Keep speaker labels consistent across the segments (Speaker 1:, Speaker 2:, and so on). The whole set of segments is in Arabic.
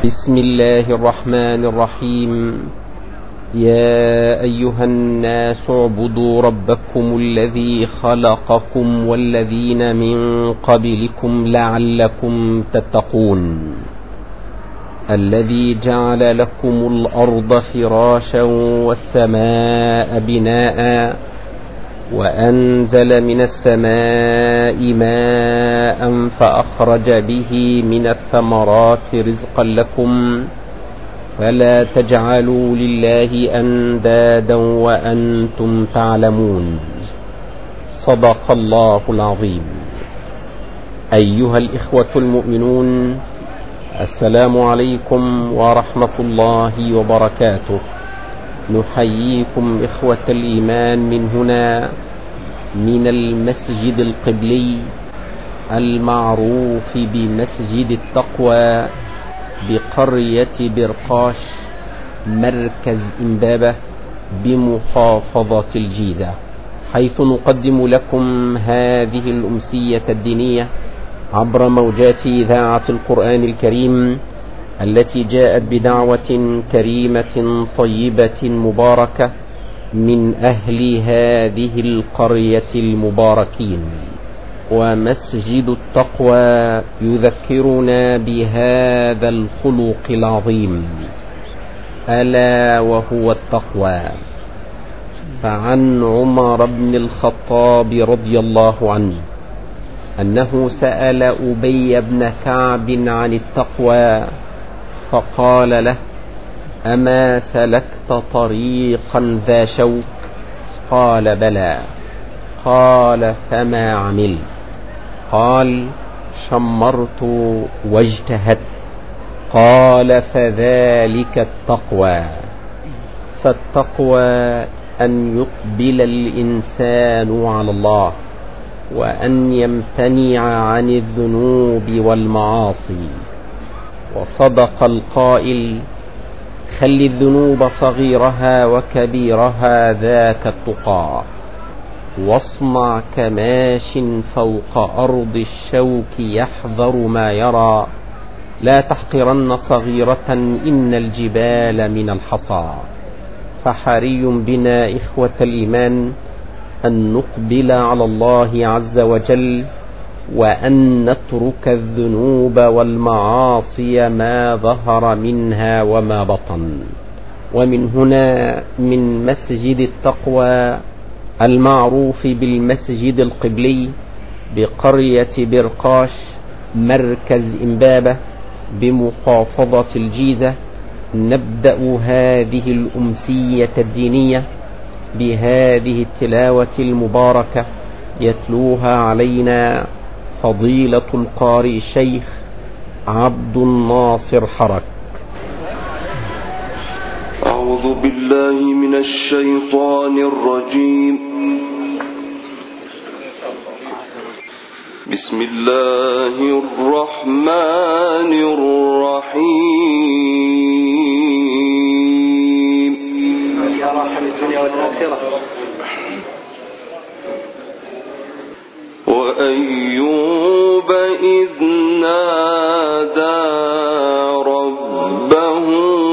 Speaker 1: بسم الله الرحمن الرحيم. يا أيها الناس اعبدوا ربكم الذي خلقكم والذين من قبلكم لعلكم تتقون، الذي جعل لكم الأرض فراشا والسماء بناء وأنزل من السماء ماء فأخرج به من الثمرات رزقا لكم، فلا تجعلوا لله أندادا وأنتم تعلمون. صدق الله العظيم. أيها الإخوة المؤمنون، السلام عليكم ورحمة الله وبركاته. نحييكم إخوة الإيمان من هنا، من المسجد القبلي المعروف بمسجد التقوى بقرية برقاش مركز إمبابة بمحافظة الجيزة، حيث نقدم لكم هذه الأمسية الدينية عبر موجات إذاعة القرآن الكريم، التي جاءت بدعوة كريمة طيبة مباركة من أهل هذه القرية المباركين. ومسجد التقوى يذكرنا بهذا الخلق العظيم، ألا وهو التقوى. فعن عمر بن الخطاب رضي الله عنه أنه سأل أبي بن كعب عن التقوى، فقال له: أما سلكت طريقا ذا شوك؟ قال: بلى. قال: فما عملت؟ قال: شمرت واجتهدت. قال: فذلك التقوى. فالتقوى أن يقبل الإنسان على الله، وأن يمتنع عن الذنوب والمعاصي. وصدق القائل: خل الذنوب صغيرها وكبيرها ذاك التقى، واصنع كماش فوق أرض الشوك يحذر ما يرى، لا تحقرن صغيرة إن الجبال من الحصى. فحري بنا إخوة الإيمان أن نقبل على الله عز وجل، وأن نترك الذنوب والمعاصي ما ظهر منها وما بطن. ومن هنا، من مسجد التقوى المعروف بالمسجد القبلي بقرية برقاش مركز إمبابة بمحافظة الجيزة، نبدأ هذه الأمسية الدينية بهذه التلاوة المباركة يتلوها علينا فضيلة القارئ الشيخ عبد الناصر حرك.
Speaker 2: أعوذ بالله من الشيطان الرجيم. بسم الله الرحمن الرحيم.
Speaker 3: يا راحم الدنيا والآخرة.
Speaker 2: وأيوب إذ نادى ربه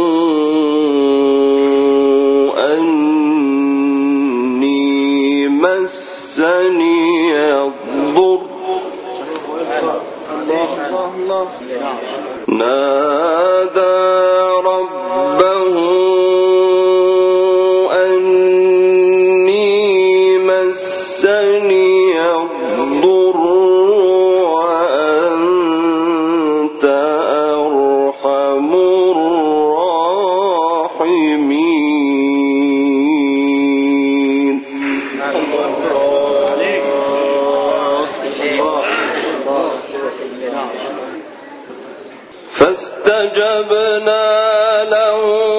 Speaker 2: أني مسني الضر، نادى ربه أني مسني الضر وأنت أرحم الراحمين. فاستجبنا له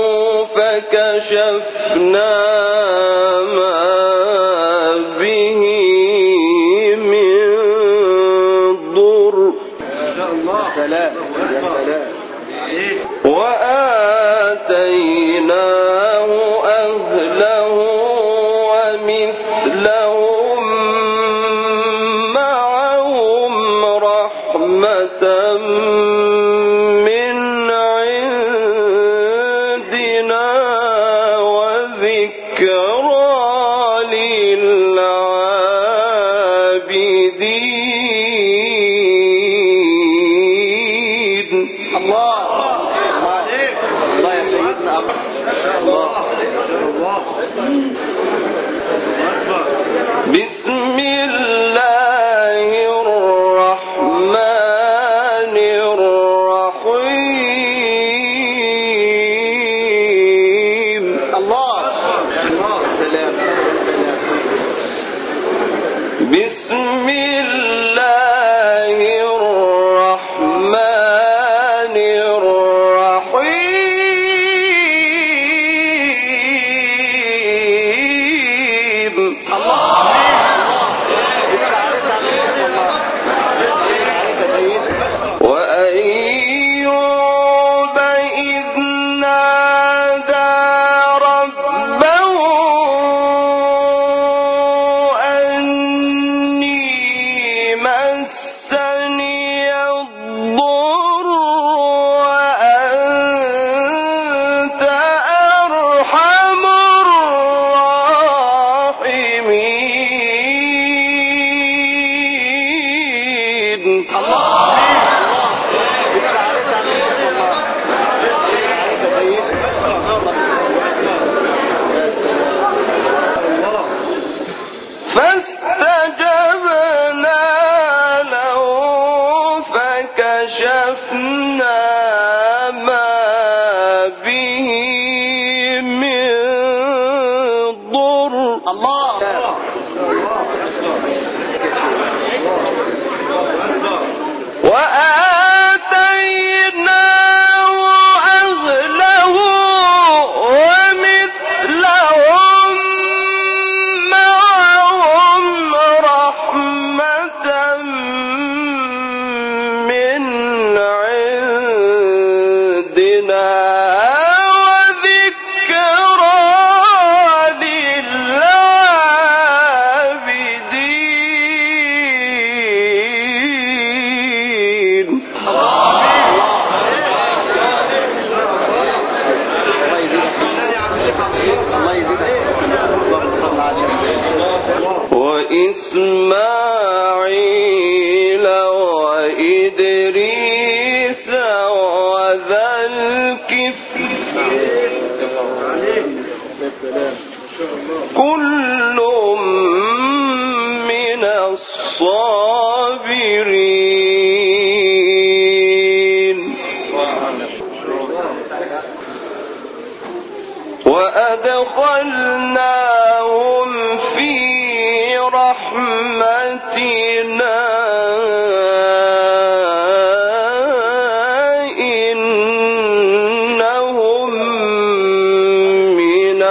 Speaker 2: فكشفنا ما به من ضر وآتيناه أهله ومثلهم معهم رحمة من عندنا
Speaker 3: الله الله يا سيدنا الله
Speaker 2: بسم الله الرحمن الرحيم.
Speaker 3: الله سلام
Speaker 2: بسم الله الرحمن الرحيم. وأيوب إذ نادى ربه أني مسني الضر وأنت أرحم الراحمين. فاستجبنا له فكشفنا ما به من ضر. وآتيناه أهله ومثلهم معهم رحمة من عندنا وذكرى للعابدين. وإسماعيل وإدريس وذا الكفل كل من الصابرين. وأدخلناهم في رحمتنا إنهم من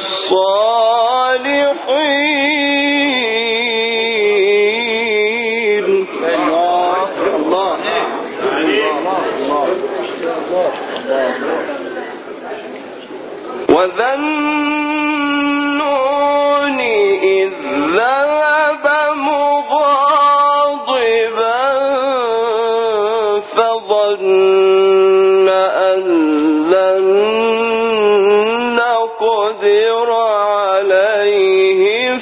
Speaker 2: الصالحين. وذا النون إذ ذهب مغاضبا فظن أن لن نقدر عليه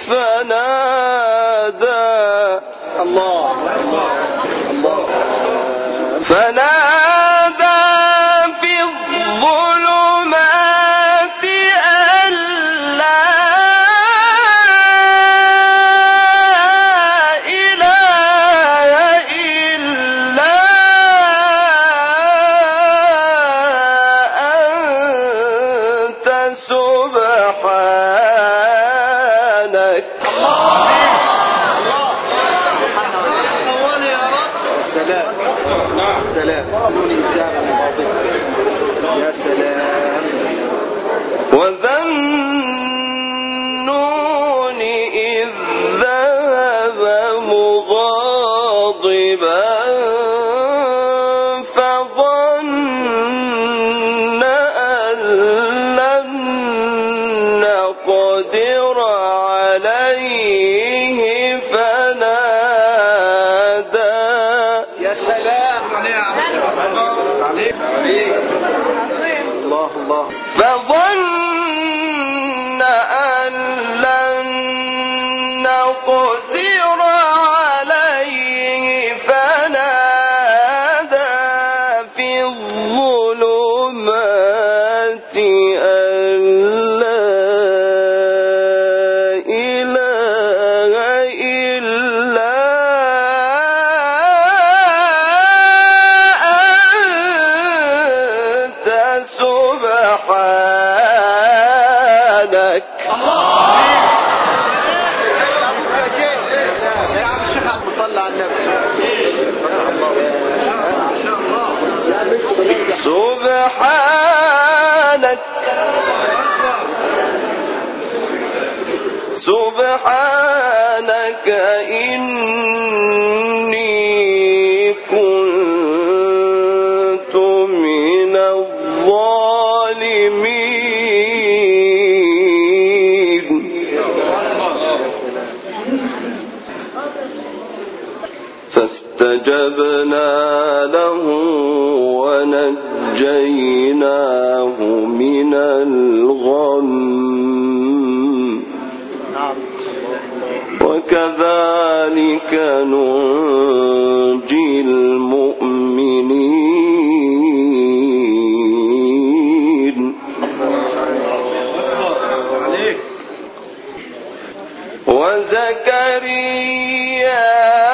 Speaker 2: فنادى في الظلمات أن لا إله إلا أنت سبحانك. وذا النون إذ ذهب مغاضبا فظن أن لن نقدر عليه فنادى فظن أن لن نقدر عليه فنادى في سبحانك سبحانك إني كنت من الظالمين فاستجبنا له ونجيناه من الغم وكذلك ننجي المؤمنين وزكريا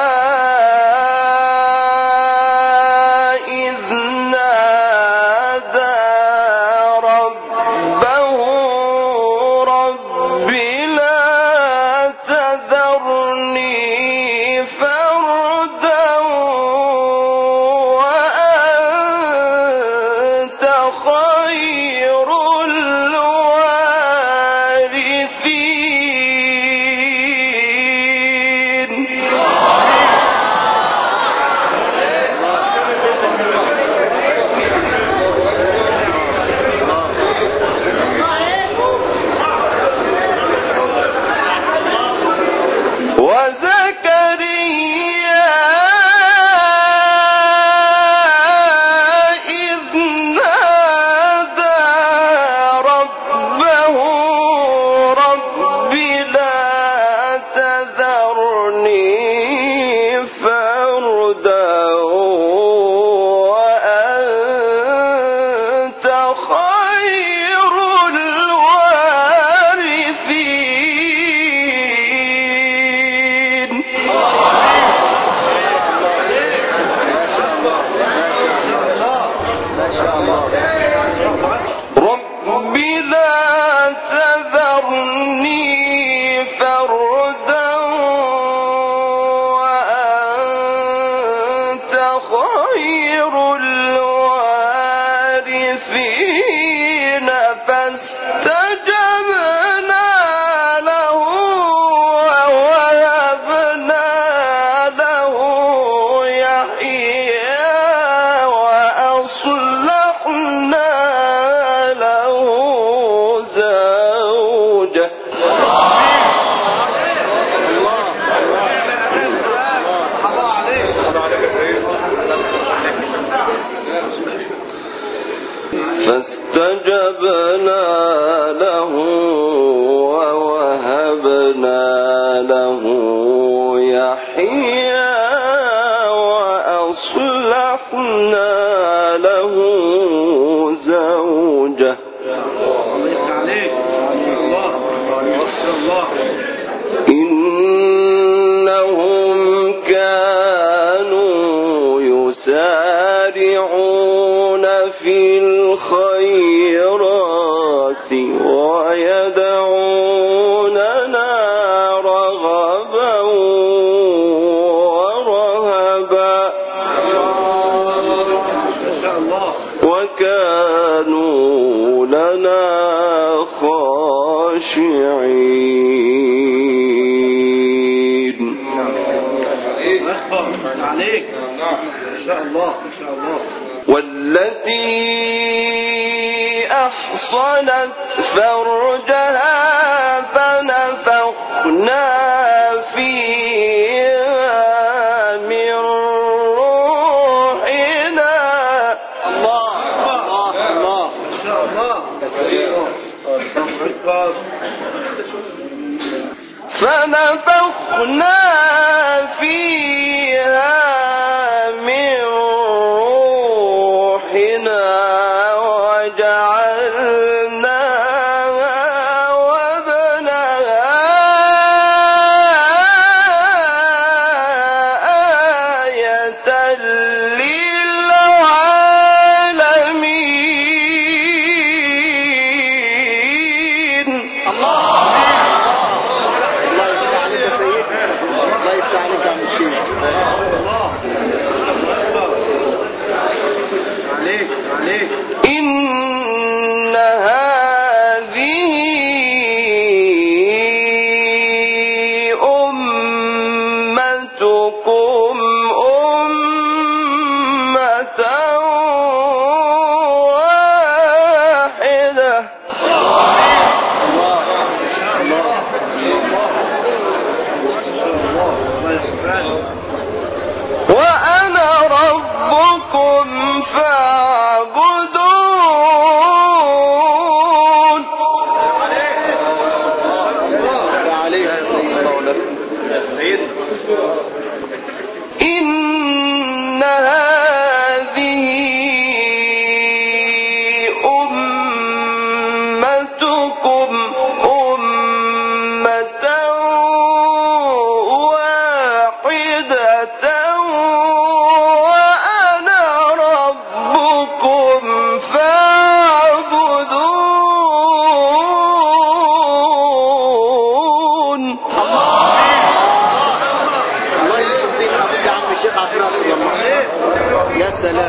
Speaker 2: فاستجبنا له ووهبنا له يحيى وأصلحنا له زوجه إنهم كانوا يسارعون في الخيرات ويدعوننا رغبا ورهبا وكانوا لنا خاشعين.
Speaker 3: عليك إن شاء الله إن شاء الله.
Speaker 2: والتي أحصنت فرجها فنفخنا فيها من روحنا.
Speaker 3: الله الله الله إن شاء الله.
Speaker 2: فنفخنا فيها من روحنا وجعلناها وابنها آية للعالمين. الله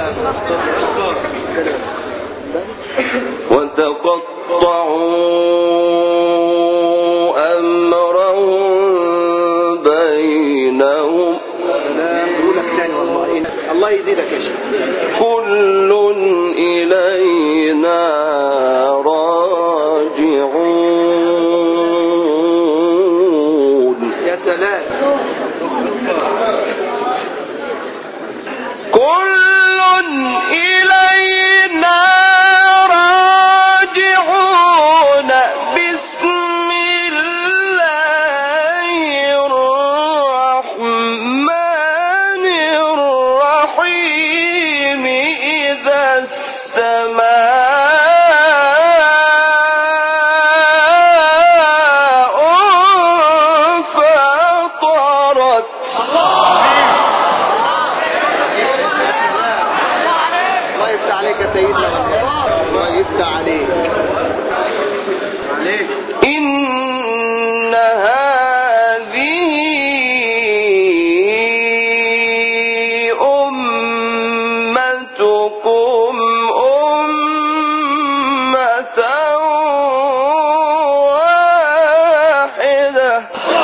Speaker 3: سلام.
Speaker 2: وتقطعوا أمرهم بينهم.
Speaker 3: الله يزيدك يا شيخ.
Speaker 2: كل إلينا راجعون.
Speaker 3: يا سلام.
Speaker 2: كل إلينا راجعون. بسم الله الرحمن الرحيم. إذا السماء انفطرت.
Speaker 3: الله يفتح عليك يا سيدنا. الله يفتح عليك.
Speaker 2: إن هذه أمتكم أمة واحدة.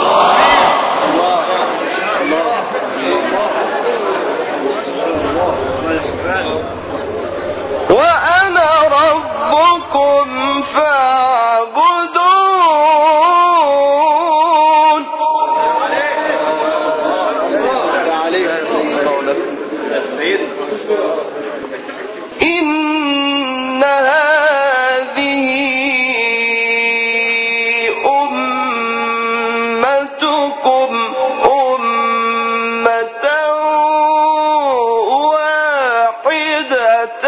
Speaker 2: وأنا ربكم فاعبدون. إن هذه أمتكم أمة واحدة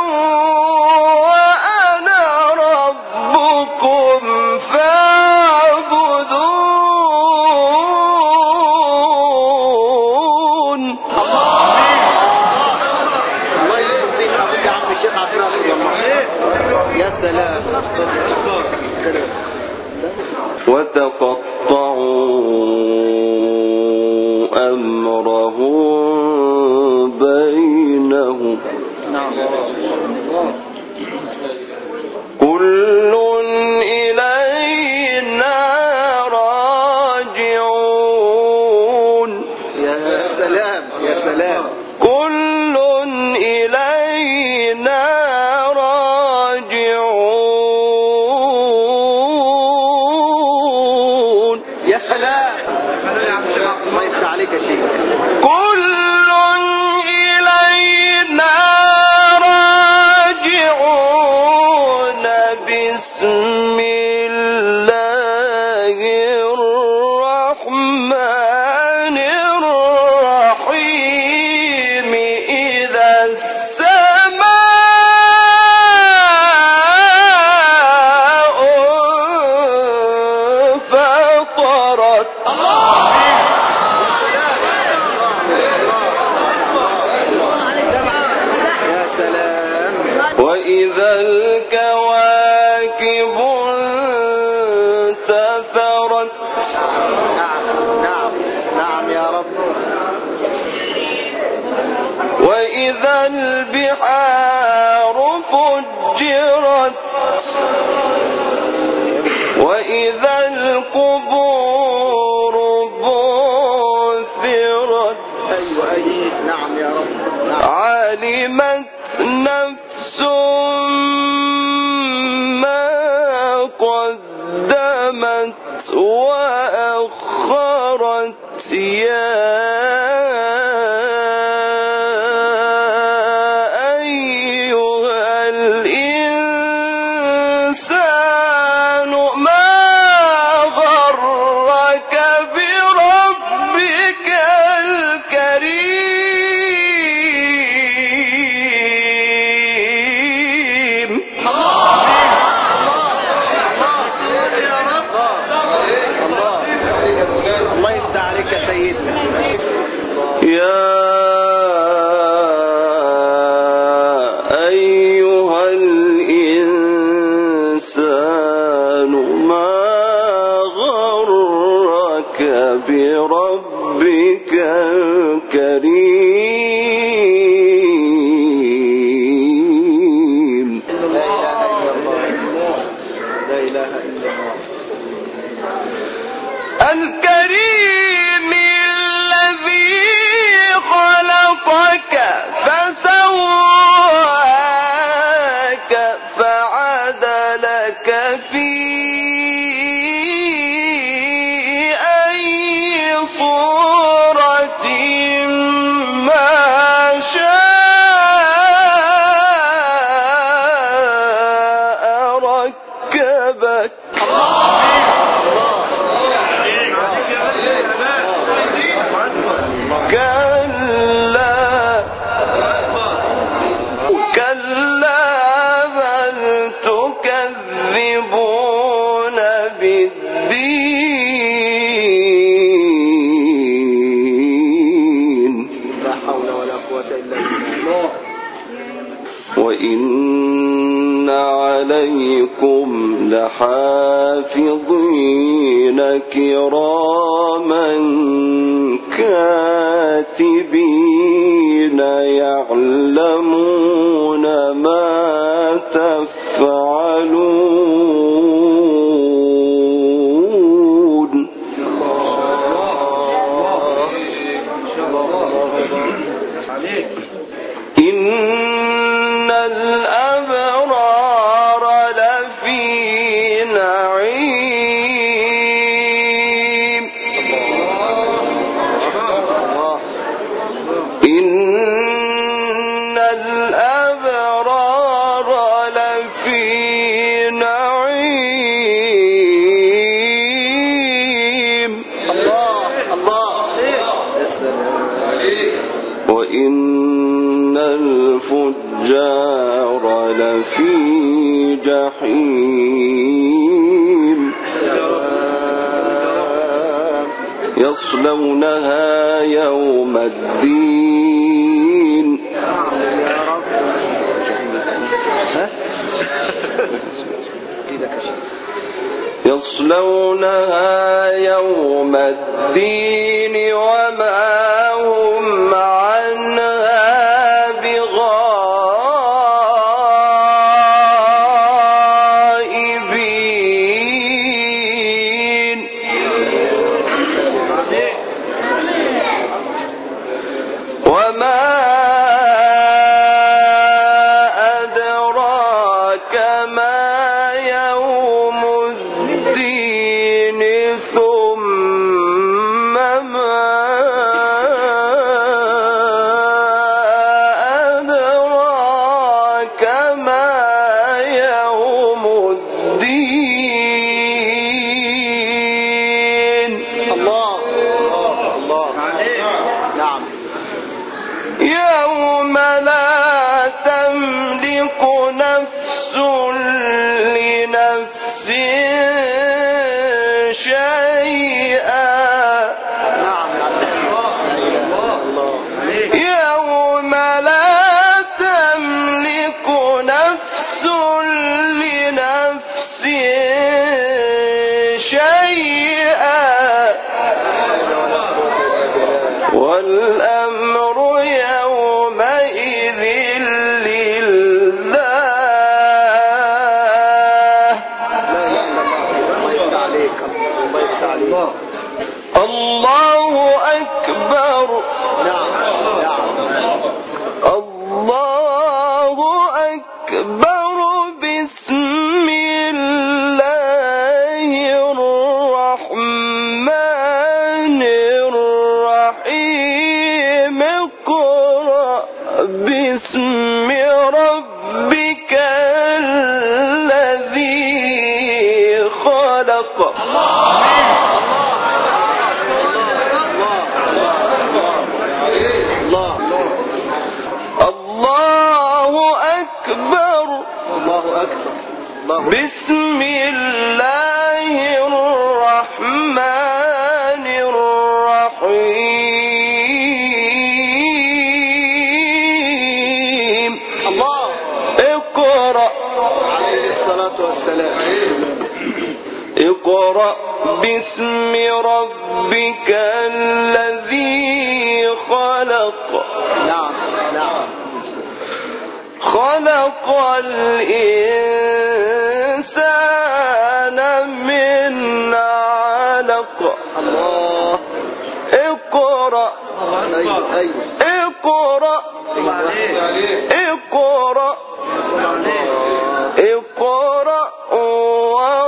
Speaker 2: وأنا ربكم فاعبدون.
Speaker 3: الله يجزيك يا عم الشيخ عبد الناصر والله. يا سلام.
Speaker 2: وتقطعوا أمرهم بينهم. كل إلينا راجعون.
Speaker 3: يا سلام. يا سلام.
Speaker 2: كل إلينا راجعون.
Speaker 3: يا سلام. الله يفتح عليك يا شيخ.
Speaker 2: كل إلينا راجعون. بسم الله الرحمن الرحيم. إذا السماء انفطرت.
Speaker 3: يا سلام.
Speaker 2: وإذا الكواكب انتثرت.
Speaker 3: نعم. نعم يا رب.
Speaker 2: وإذا البحار فجرت. وإذا القبور بعثرت.
Speaker 3: أيوة. نعم يا رب. نعم.
Speaker 2: علمت نفس ما قدمت وأخرت. يا أيها الإنسان ما غرك بربك الكريم. في أي صورة ما شاء ركبك. كلا بل تكذبون بالدين
Speaker 3: لا حول ولا قوة إلا بالله.
Speaker 2: وإن عليكم لحافظين كراما كاتبين يعلمون ما تفعلون. إن الأبرار لفي نعيم. إن الأبرار لفي نعيم. وإن الفجار لفي جحيم يصلونها يوم الدين. يصلونها يوم الدين وما هم عنها بغائبين. وما أدراك ما يوم الدين ثم ما أدراك ما يوم الدين.
Speaker 3: الله الله. نعم.
Speaker 2: يوم لا تملك نفس لنفس شيئا. يوم لا تملك نفس لنفس شيئا والأمر يومئذ لله. الله أكبر. الله أكبر. بسم الله الرحمن الرحيم. اقرأ باسم ربك الذي خلق. الله أكبر. بسم الله الرحمن الرحيم. الله. اقرأ. عليه الصلاة والسلام. اقرأ باسم ربك الذي خلق.
Speaker 3: نعم نعم.
Speaker 2: خلق الإنسان من علق.
Speaker 3: الله.
Speaker 2: اقرأ. اقرأ. اقرأ. اقرأ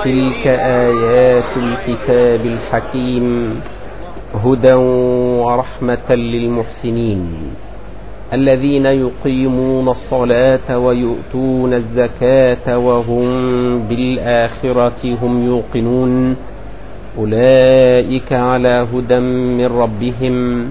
Speaker 1: تلك آيات الكتاب الحكيم هدى ورحمة للمحسنين الذين يقيمون الصلاة ويؤتون الزكاة وهم بالآخرة هم يوقنون أولئك على هدى من ربهم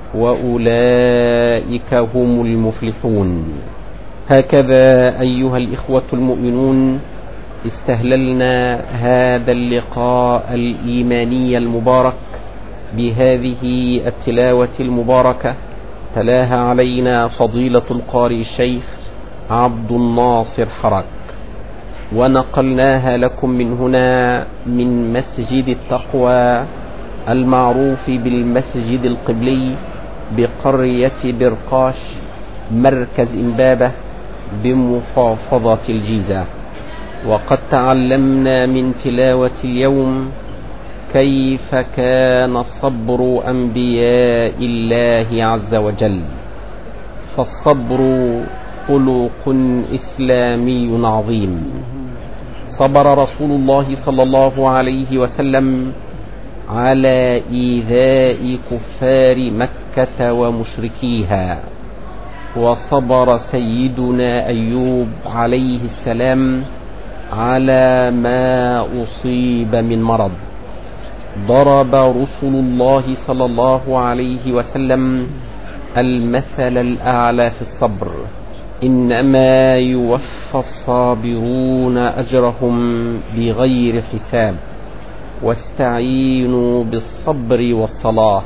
Speaker 1: وأولئك هم المفلحون. هكذا أيها الإخوة المؤمنون استهللنا هذا اللقاء الإيماني المبارك بهذه التلاوة المباركة تلاها علينا فضيلة القارئ الشيخ عبد الناصر حرك، ونقلناها لكم من هنا من مسجد التقوى المعروف بالمسجد القبلي بقرية برقاش مركز إمبابة بمحافظة الجيزة. وقد تعلمنا من تلاوة اليوم كيف كان صبر أنبياء الله عز وجل، فالصبر خلق إسلامي عظيم. صبر رسول الله صلى الله عليه وسلم على إيذاء كفار مكة ومشركيها، وصبر سيدنا أيوب عليه السلام على ما أصيب من مرض. ضرب رسول الله صلى الله عليه وسلم المثل الأعلى في الصبر: إنما يوفى الصابرون أجرهم بغير حساب واستعينوا بالصبر والصلاة.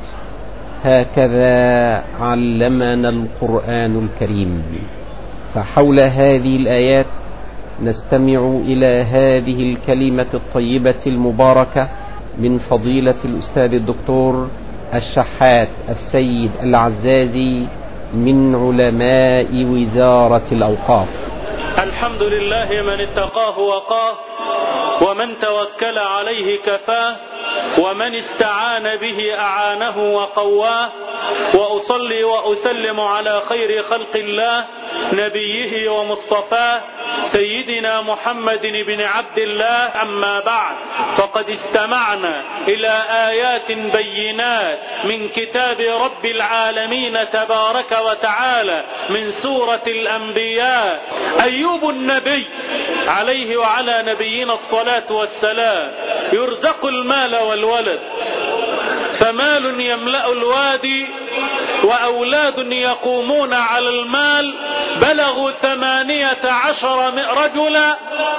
Speaker 1: هكذا علمنا القرآن الكريم. فحول هذه الآيات نستمع إلى هذه الكلمة الطيبة المباركة من فضيلة الأستاذ الدكتور الشحات السيد العزازي من علماء وزارة الأوقاف.
Speaker 4: الحمد لله من اتقاه وقاه، ومن توكل عليه كفاه، ومن استعان به أعانه وقواه. وأصلي وأسلم على خير خلق الله نبيه ومصطفاه سيدنا محمد بن عبد الله. أما بعد، فقد استمعنا إلى آيات بينات من كتاب رب العالمين تبارك وتعالى من سورة الأنبياء. أيوب النبي عليه وعلى نبينا الصلاة والسلام يرزق المال والولد، فمال يملأ الوادي وأولاد يقومون على المال بلغوا 18 رجلا،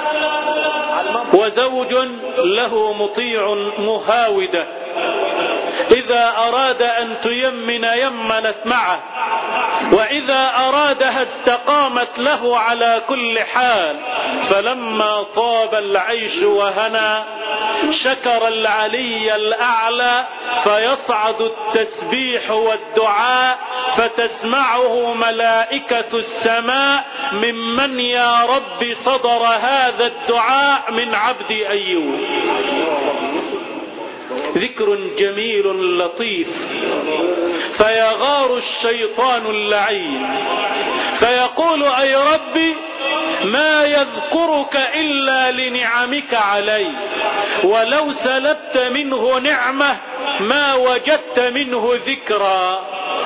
Speaker 4: وزوج له مطيع مهاودة إذا أراد أن تيمن يمنت معه، وإذا أرادها استقامت له على كل حال. فلما طاب العيش وهنا شكر العلي الأعلى، فيصعد التسبيح والدعاء فتسمعه ملائكة السماء ممن يا رب صدر هذا الدعاء من عبد أيوب. ذكر جميل لطيف. فيغار الشيطان اللعين فيقول: أي ربي ما يذكرك إلا لنعمك علي، ولو سلبت منه نعمة ما وجدت منه ذكرا،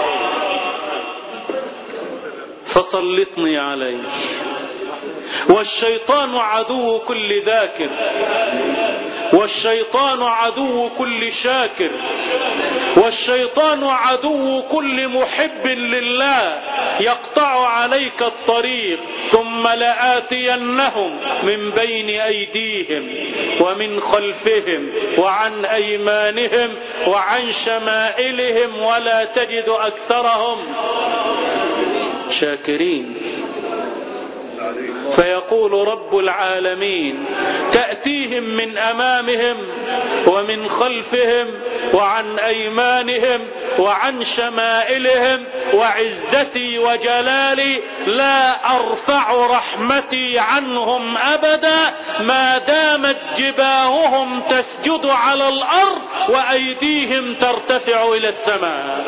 Speaker 4: فسلطني عليه. والشيطان عدو كل ذاكر، والشيطان عدو كل شاكر، والشيطان عدو كل محب لله. يقطع عليك الطريق ثم لآتينهم من بين أيديهم ومن خلفهم وعن أيمانهم وعن شمائلهم ولا تجد أكثرهم شاكرين. فيقول رب العالمين: تأتيهم من أمامهم ومن خلفهم وعن أيمانهم وعن شمائلهم، وعزتي وجلالي لا أرفع رحمتي عنهم أبدا ما دامت جباههم تسجد على الأرض وأيديهم ترتفع إلى السماء.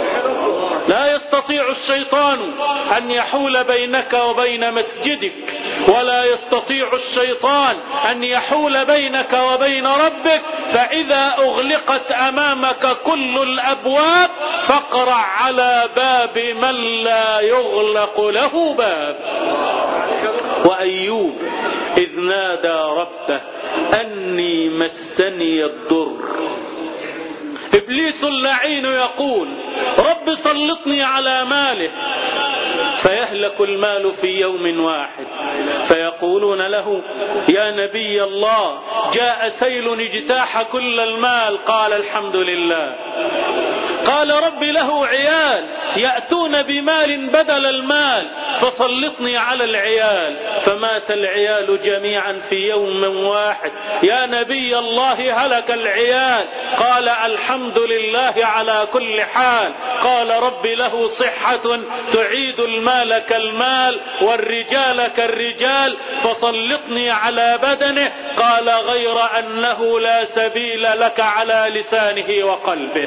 Speaker 4: لا يستطيع الشيطان أن يحول بينك وبين مسجدك ولا يستطيع الشيطان أن يحول بينك وبين ربك. فإذا أغلقت أمامك كل الأبواب فاقرع على باب من لا يغلق له باب. وأيوب إذ نادى ربه أني مسني الضر. إبليس اللعين يقول رب سلطني على ماله، فيهلك المال في يوم واحد. فيقولون له يا نبي الله جاء سيل اجتاح كل المال. قال الحمد لله. قال رب له عيال يأتون بمال بدل المال فسلطني على العيال. فمات العيال جميعا في يوم واحد. يا نبي الله هلك العيال. قال الحمد لله على كل حال. قال رب له صحة تعيد المال كالمال والرجال كالرجال فسلطني على بدنه. قال غير أنه لا سبيل لك على لسانه وقلبه.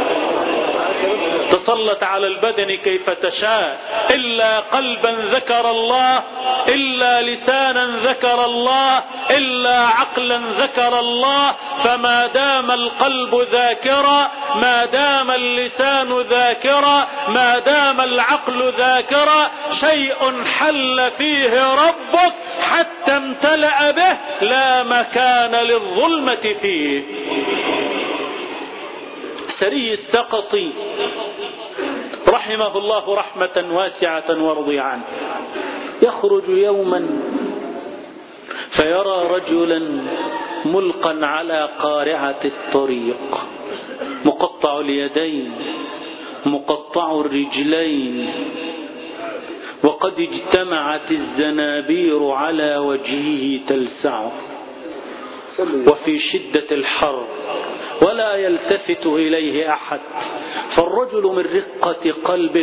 Speaker 4: تسلط على البدن كيف تشاء، إلا قلبا ذكر الله، إلا لسانا ذكر الله، إلا عقلا ذكر الله. فما دام القلب ذاكرا، ما دام اللسان ذاكرا، ما دام العقل ذاكرا، شيء حل فيه ربك حتى امتلأ به لا مكان للظلمة فيه. سري السقطي رحمه الله رحمة واسعة ورضي عنه يخرج يوما فيرى رجلا ملقا على قارعة الطريق، مقطع اليدين مقطع الرجلين، وقد اجتمعت الزنابير على وجهه تلسعه، وفي شدة الحر ولا يلتفت إليه أحد. فالرجل من رقة قلبه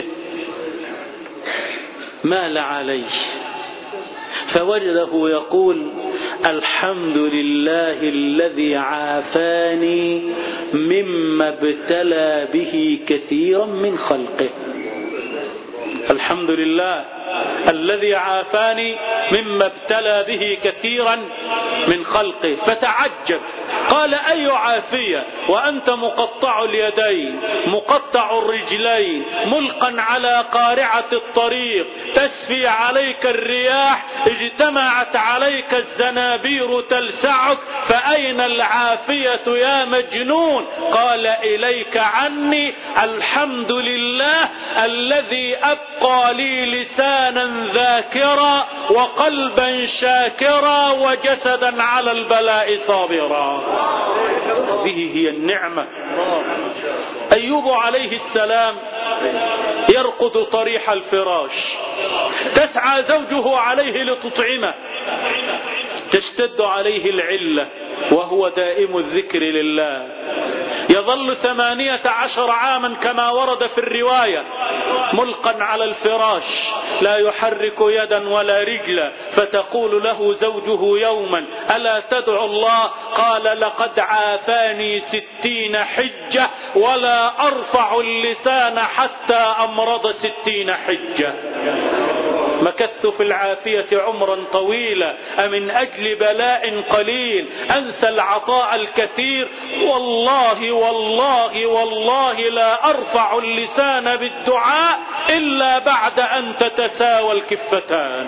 Speaker 4: مال عليه فوجده يقول الحمد لله الذي عافاني مما ابتلى به كثيرا من خلقه. الحمد لله الذي عافاني مما ابتلى به كثيرا من خلقه. فتعجب قال أي عافية وأنت مقطع اليدين مقطع الرجلين ملقا على قارعة الطريق، تسفي عليك الرياح، اجتمعت عليك الزنابير تلسعك، فأين العافية يا مجنون؟ قال إليك عني الحمد لله الذي أبقى لي لسانا ذاكرا وقلبا شاكرا وجسدا على البلاء صابرا. هذه هي النعمة. أيوب عليه السلام يرقد طريح الفراش، تسعى زوجه عليه لتطعمه، تشتد عليه العلة وهو دائم الذكر لله. يظل 18 عاما كما ورد في الرواية ملقا على الفراش لا يحرك يدا ولا رجلا. فتقول له زوجه يوما ألا تدعو الله؟ قال لقد عافاني 60 حجة ولا أرفع اللسان حتى أمرض 60 حجة. مكثت في العافية عمرا طويلا أمن أجل بلاء قليل أنسى العطاء الكثير؟ والله والله والله لا أرفع اللسان بالدعاء إلا بعد أن تتساوى الكفتان.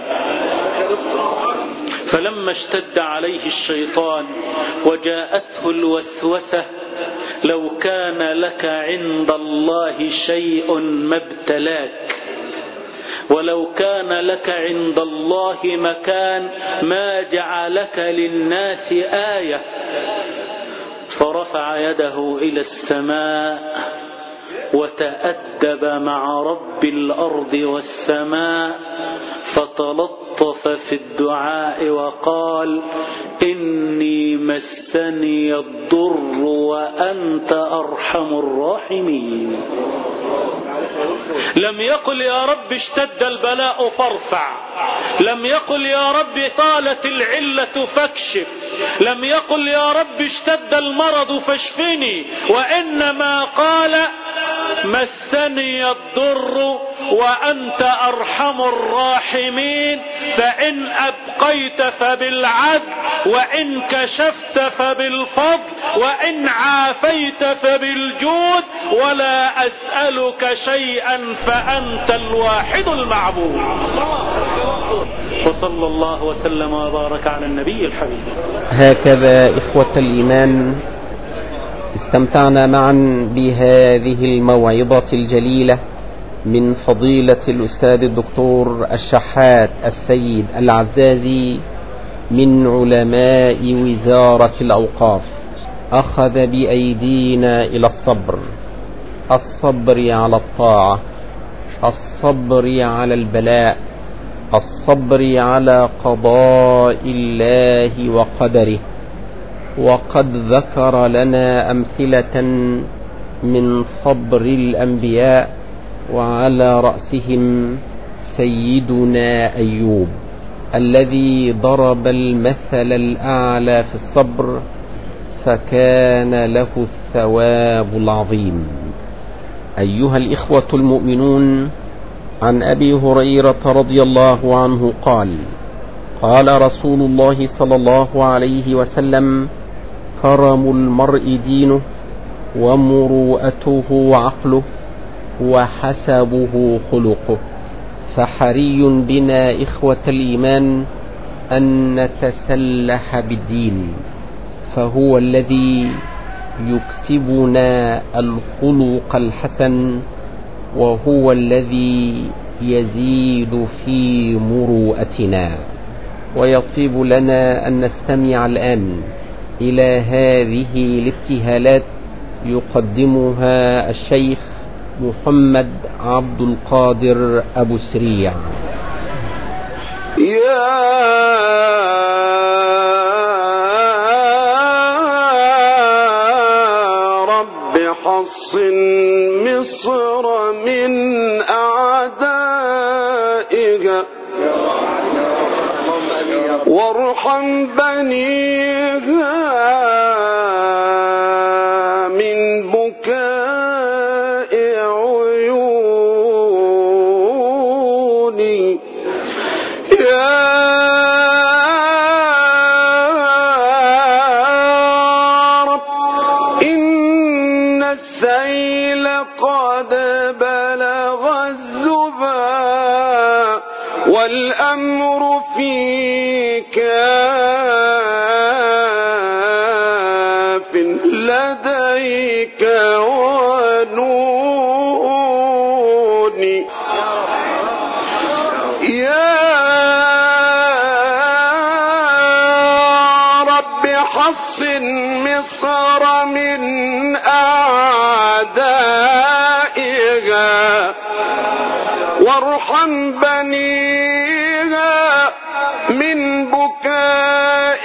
Speaker 4: فلما اشتد عليه الشيطان وجاءته الوسوسة لو كان لك عند الله شيء ما ابتلاك، ولو كان لك عند الله مكان ما جعلك للناس آية. فرفع يده إلى السماء وتأدب مع رب الأرض والسماء فتلطف في الدعاء وقال إني مسني الضر وأنت أرحم الراحمين. لم يقل يا رب اشتد البلاء فارفع، لم يقل يا رب طالت العلة فاكشف، لم يقل يا رب اشتد المرض فاشفني، وإنما قال مسني الضر وأنت أرحم الراحمين، فإن أبقيت فبالعدل، وإن كشفت فبالفضل، وإن عافيت فبالجود، ولا أسألك شيئا فأنت الواحد المعبود. وصلى الله وسلم وبارك على النبي الحبيب.
Speaker 1: هكذا إخوة الإيمان استمتعنا معا بهذه الموعظة الجليلة من فضيلة الأستاذ الدكتور الشحات السيد العزازي من علماء وزارة الأوقاف. أخذ بأيدينا إلى الصبر على الطاعة، الصبر على البلاء، الصبر على قضاء الله وقدره. وقد ذكر لنا أمثلة من صبر الأنبياء، وعلى رأسهم سيدنا أيوب الذي ضرب المثل الأعلى في الصبر، فكان له الثواب العظيم. أيها الإخوة المؤمنون، عن أبي هريرة رضي الله عنه قال: قال رسول الله صلى الله عليه وسلم: كرم المرء دينه، ومروءته عقله، وحسبه خلقه. فحري بنا إخوة الإيمان أن نتسلح بالدين، فهو الذي يكسبنا الخلق الحسن، وهو الذي يزيد في مروءتنا. ويطيب لنا أن نستمع الآن إلى هذه الابتهالات يقدمها الشيخ محمد عبد القادر أبو سريع.
Speaker 2: يا رب حصن مصر من أعدائها، وارحم بنيها من بكاء عيوني. يا رب إن السيل قد بلغ الزبا، والأمر في كاف لديك ونوني. يا رب حصن مصر من أعدائها، وارحم بنيها من بكاء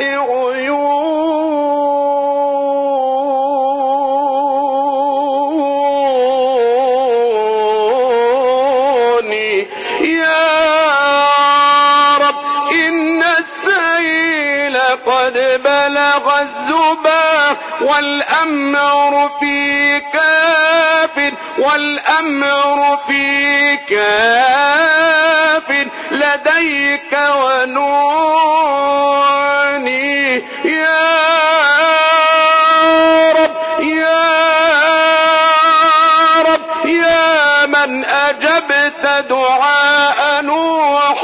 Speaker 2: عيوني. يا رب إن السيل قد بلغ الزبا، والأمر في كاف، والأمر في كاف لديك ونوني. يا رب يا رب يا من أجبت دعاء نوح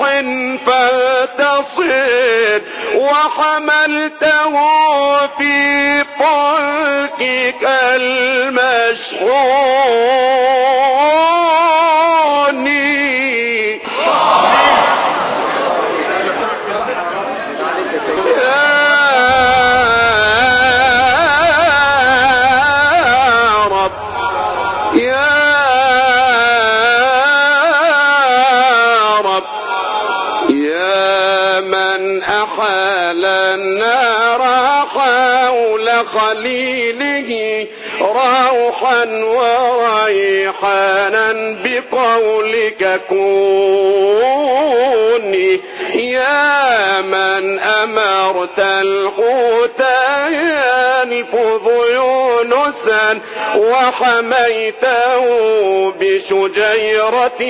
Speaker 2: فانتصر، وحملته في فلكك المشحون. خليله روحا وريحانا بقولك كوني. يا من أمرت الحوت يلفظ يونسا وحميته بشجيرة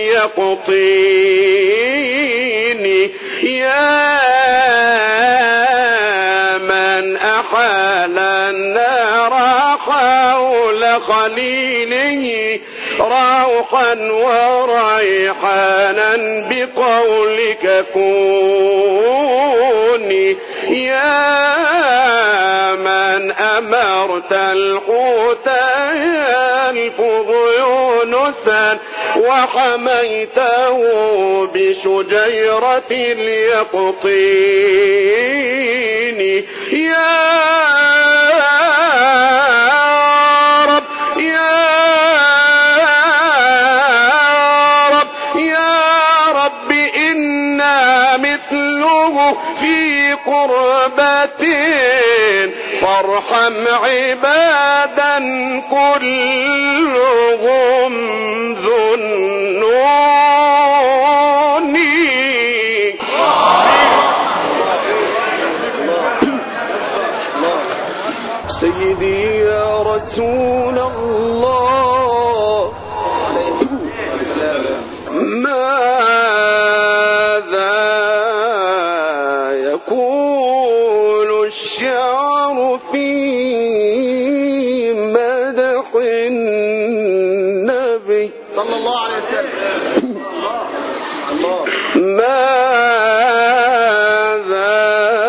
Speaker 2: اليقطين يا من أحال النار حول خليله روحا وريحانا بقولك كوني يا من أمرت الحوت يلفظ يونسا وحميته بشجيرة اليقطين يا رب يا رب إنا مثله في قربة فارحم عبادا كلهم ذنون سيدي يا رسول الله ماذا يقول الشعر في مدح النبي
Speaker 3: صلى الله عليه وسلم.
Speaker 2: ماذا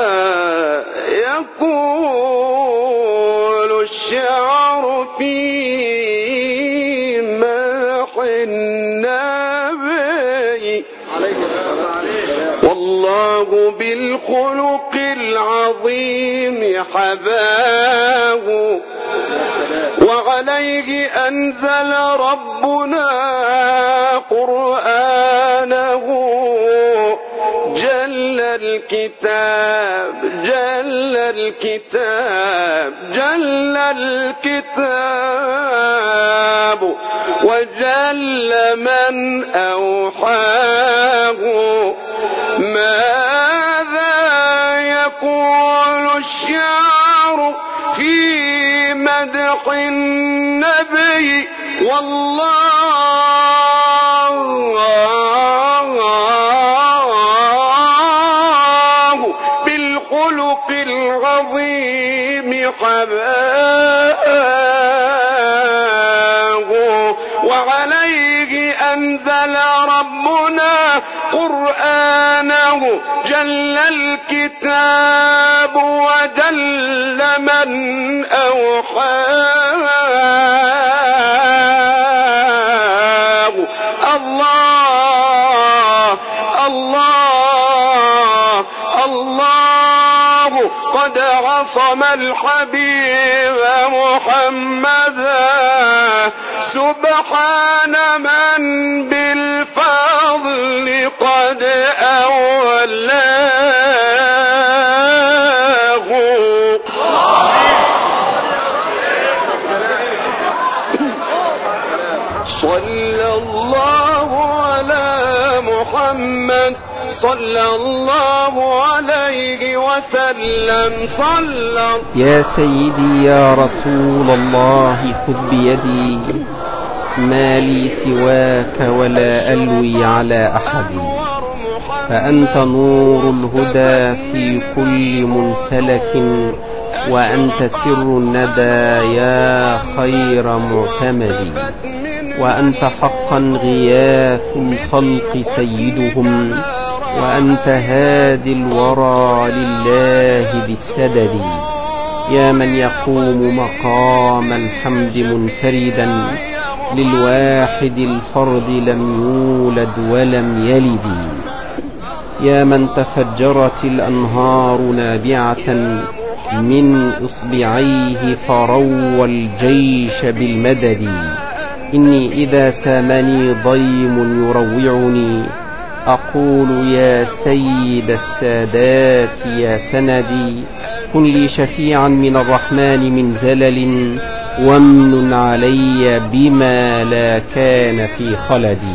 Speaker 2: يقول الشعر في مدح النبي والله بالخلق العظيم حباه وعليه أنزل ربنا قرآنه جل الكتاب جل الكتاب جل الكتاب وجل من أوحاه ماذا يقول الشعر في مدح النبي والله بالخلق العظيم حباه وعليه أنزل ربنا قرآنه جل الكتاب وجل من أوحاه الله الله الله قد عصم الحبيب محمدا سبحان من بالفضل قد أولاه صلى الله على محمد صلى الله عليه وسلم صلى.
Speaker 1: يا سيدي يا رسول الله خذ بيدي ما لي سواك ولا ألوي على أحد فأنت نور الهدى في كل منسلك وأنت سر الندى يا خير معتمد وأنت حقا غياث الخلق سيدهم وأنت هادي الورى لله بالسدد يا من يقوم مقام الحمد منفردا للواحد الفرد لم يولد ولم يلد يا من تفجرت الأنهار نابعة من إصبعيه فروى الجيش بالمدد إني إذا سامني ضيم يروعني أقول يا سيد السادات يا سندي كن لي شفيعا من الرحمن من زلل وامن علي بما لا كان في خلدي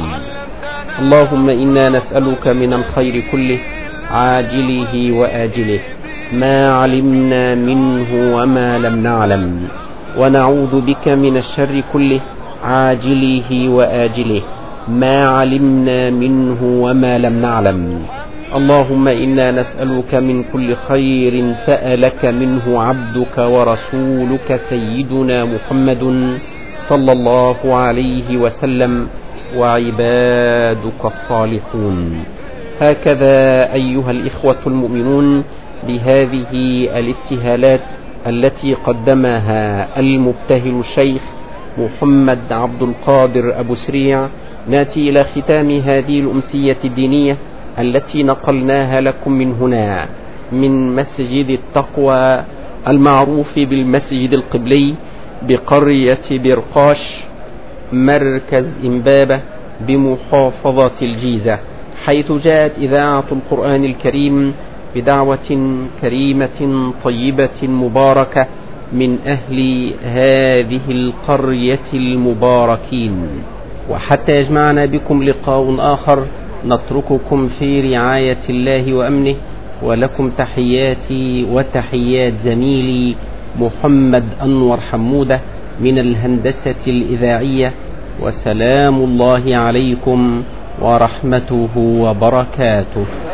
Speaker 1: اللهم إنا نسألك من الخير كله عاجله وآجله ما علمنا منه وما لم نعلم، ونعوذ بك من الشر كله عاجله وآجله ما علمنا منه وما لم نعلم. اللهم إنا نسألك من كل خير سألك منه عبدك ورسولك سيدنا محمد صلى الله عليه وسلم وعبادك الصالحون. هكذا أيها الإخوة المؤمنون بهذه الابتهالات التي قدمها المبتهل الشيخ محمد عبد القادر أبو سريع، نأتي إلى ختام هذه الأمسية الدينية التي نقلناها لكم من هنا من مسجد التقوى المعروف بالمسجد القبلي بقرية برقاش مركز إمبابة بمحافظة الجيزة، حيث جاءت إذاعة القرآن الكريم بدعوة كريمة طيبة مباركة من أهل هذه القرية المباركين. وحتى يجمعنا بكم لقاء آخر نترككم في رعاية الله وأمنه، ولكم تحياتي وتحيات زميلي محمد أنور حمودة من الهندسة الإذاعية، وسلام الله عليكم ورحمته وبركاته.